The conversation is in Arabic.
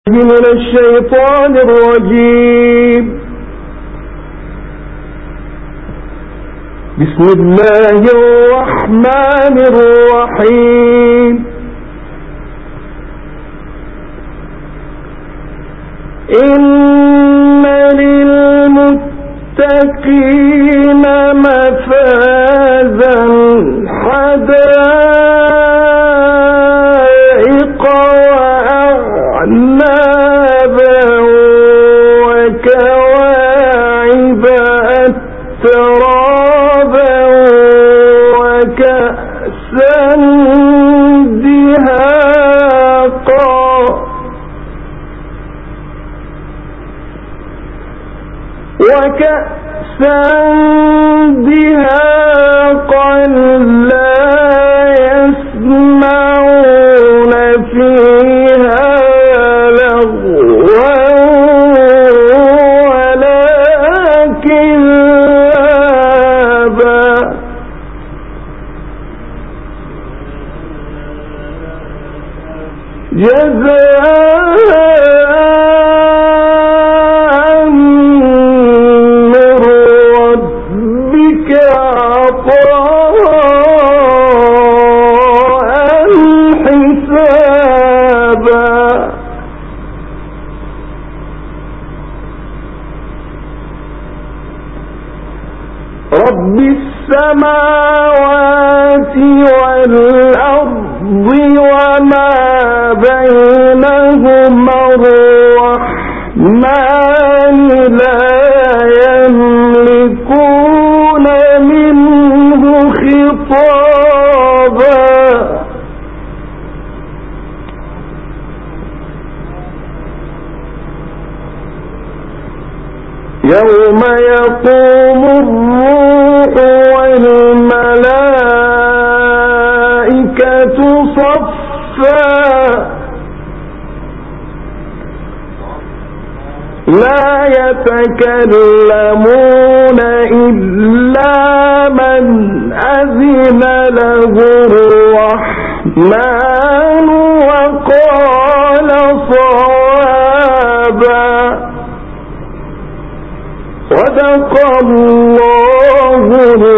من الشيطان الرجيم. بسم الله الرحمن الرحيم. إن للمتقين مفازا حدائق وأعنابا وكواعب أترابا وكأسا دهاقا لا يسمعون فيها لغوا ولا كذابا رب السماوات والأرض وما بينهما الرحمن لا يملكون منه خطابا يوم يقوم الروح والملائكة صفا لا يتكلمون إلا من أذن له الرحمن وقال صوابا صدق الله